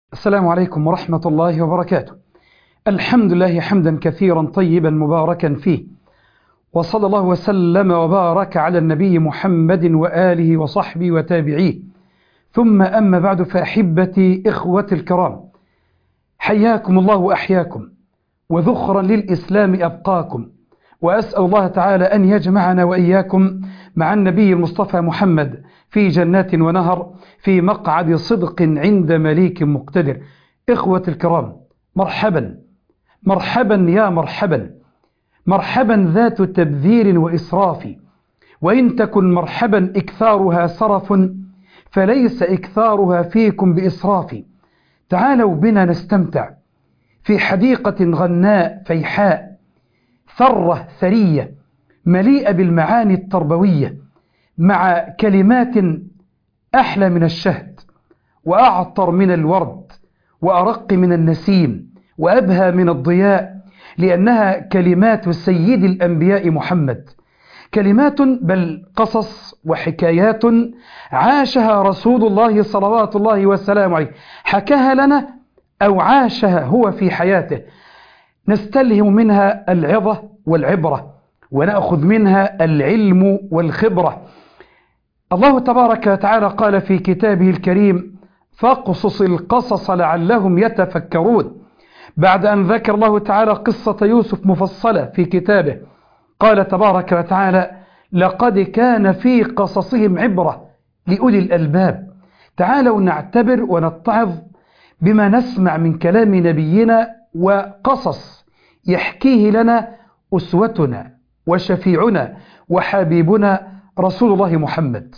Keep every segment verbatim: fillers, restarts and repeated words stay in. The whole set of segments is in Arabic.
السلام عليكم ورحمة الله وبركاته. الحمد لله حمدا كثيرا طيبا مباركا فيه، وصلى الله وسلم وبارك على النبي محمد وآله وصحبه وتابعيه، ثم أما بعد، فأحبتي إخوتي الكرام، حياكم الله وأحياكم، وذخرا للإسلام أبقاكم، وأسأل الله تعالى أن يجمعنا وإياكم مع النبي المصطفى محمد في جنات ونهر في مقعد صدق عند مليك مقتدر. إخوة الكرام، مرحبا مرحبا يا مرحبا مرحبا ذات تبذير وإسراف، وإن تكن مرحبا إكثارها سرف، فليس إكثارها فيكم بإسراف. تعالوا بنا نستمتع في حديقة غناء فيحاء، ثرة ثرية مليئة بالمعاني التربوية، مع كلمات أحلى من الشهد، وأعطر من الورد، وأرق من النسيم، وأبهى من الضياء، لأنها كلمات سيد الأنبياء محمد، كلمات بل قصص وحكايات عاشها رسول الله صلوات الله وسلامه عليه، حكاها لنا أو عاشها هو في حياته، نستلهم منها العظة والعبرة، ونأخذ منها العلم والخبرة. الله تبارك وتعالى قال في كتابه الكريم: فاقصص القصص لعلهم يتفكرون. بعد أن ذكر الله تعالى قصة يوسف مفصلة في كتابه، قال تبارك وتعالى: لقد كان في قصصهم عبرة لأولي الألباب. تعالوا نعتبر ونتعظ بما نسمع من كلام نبينا، وقصص يحكيه لنا أسوتنا وشفيعنا وحبيبنا رسول الله محمد.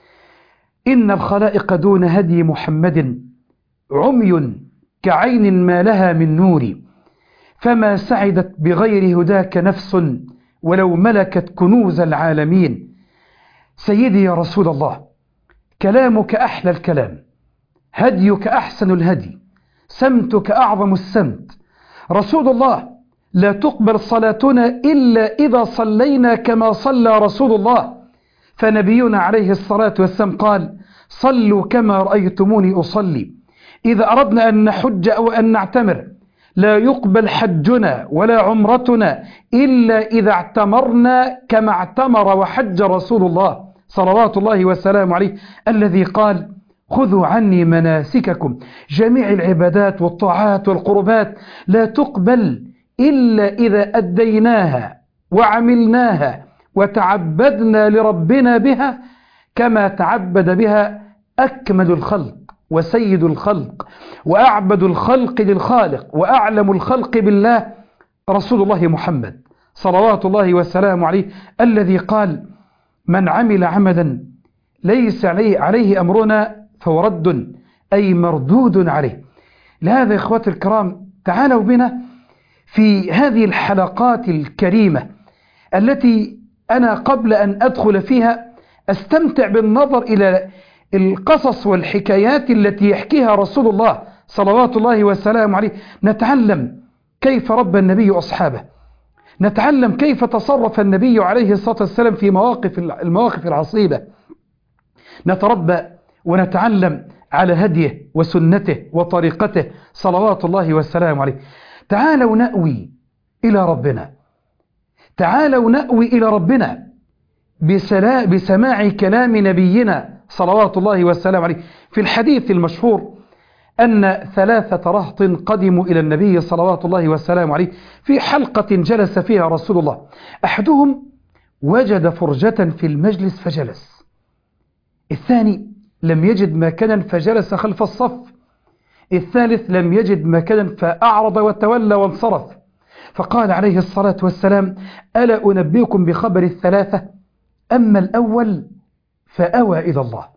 إن الخلائق دون هدي محمد عمي كعين ما لها من نور، فما سعدت بغير هداك نفس ولو ملكت كنوز العالمين. سيدي يا رسول الله، كلامك أحلى الكلام، هديك أحسن الهدي، سمتك أعظم السمت. رسول الله، لا تقبل صلاتنا إلا إذا صلينا كما صلى رسول الله، فنبينا عليه الصلاة والسلام قال: صلوا كما رأيتموني أصلي. إذا أردنا أن نحج أو أن نعتمر، لا يقبل حجنا ولا عمرتنا إلا إذا اعتمرنا كما اعتمر وحج رسول الله صلوات الله وسلامه عليه، الذي قال: خذوا عني مناسككم. جميع العبادات والطاعات والقربات لا تقبل إلا إذا أديناها وعملناها وتعبدنا لربنا بها كما تعبد بها أكمل الخلق وسيد الخلق وأعبد الخلق للخالق وأعلم الخلق بالله، رسول الله محمد صلوات الله وسلامه عليه، الذي قال: من عمل عملا ليس عليه, عليه أمرنا فهو رد، أي مردود عليه. لهذا يا إخواتي الكرام، تعالوا بنا في هذه الحلقات الكريمة التي أنا قبل أن أدخل فيها أستمتع بالنظر إلى القصص والحكايات التي يحكيها رسول الله صلوات الله وسلامه عليه. نتعلم كيف ربى النبي أصحابه، نتعلم كيف تصرف النبي عليه الصلاة والسلام في مواقف المواقف العصيبة، نتربى ونتعلم على هديه وسنته وطريقته صلوات الله والسلام عليه. تعالوا نأوي إلى ربنا، تعالوا نأوي إلى ربنا بسماع كلام نبينا صلوات الله والسلام عليه. في الحديث المشهور أن ثلاثة رهط قدموا إلى النبي صلوات الله والسلام عليه في حلقة جلس فيها رسول الله. أحدهم وجد فرجة في المجلس فجلس، الثاني لم يجد مكانا فجلس خلف الصف، الثالث لم يجد مكانا فأعرض وتولى وانصرف. فقال عليه الصلاة والسلام: ألا أنبئكم بخبر الثلاثة؟ أما الأول فأوى إلى الله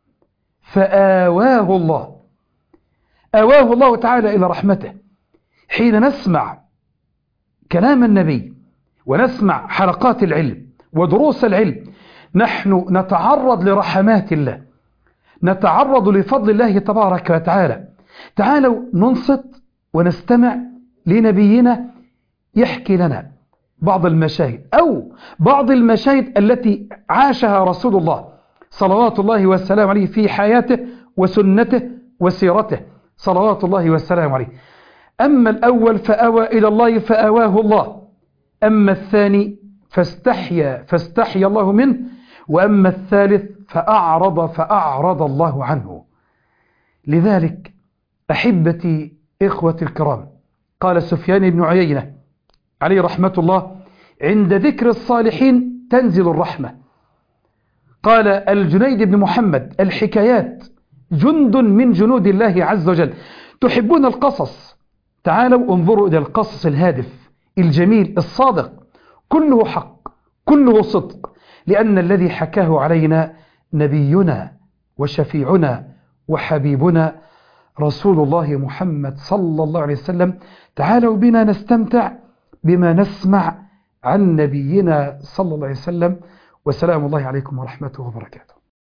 فآواه الله، آواه الله تعالى إلى رحمته. حين نسمع كلام النبي ونسمع حلقات العلم ودروس العلم، نحن نتعرض لرحمات الله، نتعرض لفضل الله تبارك وتعالى. تعالوا ننصت ونستمع لنبينا يحكي لنا بعض المشاهد أو بعض المشاهد التي عاشها رسول الله صلوات الله والسلام عليه في حياته وسنته وسيرته صلوات الله والسلام عليه. أما الأول فأوى إلى الله فأواه الله، أما الثاني فاستحيا فاستحيا الله منه، وأما الثالث فأعرض فأعرض الله عنه. لذلك أحبتي إخوتي الكرام، قال سفيان بن عيينة عليه رحمة الله: عند ذكر الصالحين تنزل الرحمة. قال الجنيد بن محمد: الحكايات جند من جنود الله عز وجل. تحبون القصص؟ تعالوا انظروا إلى القصص الهادف الجميل الصادق، كله حق كله صدق، لأن الذي حكاه علينا نبينا وشفيعنا وحبيبنا رسول الله محمد صلى الله عليه وسلم. تعالوا بنا نستمتع بما نسمع عن نبينا صلى الله عليه وسلم. وسلام الله عليكم ورحمته وبركاته.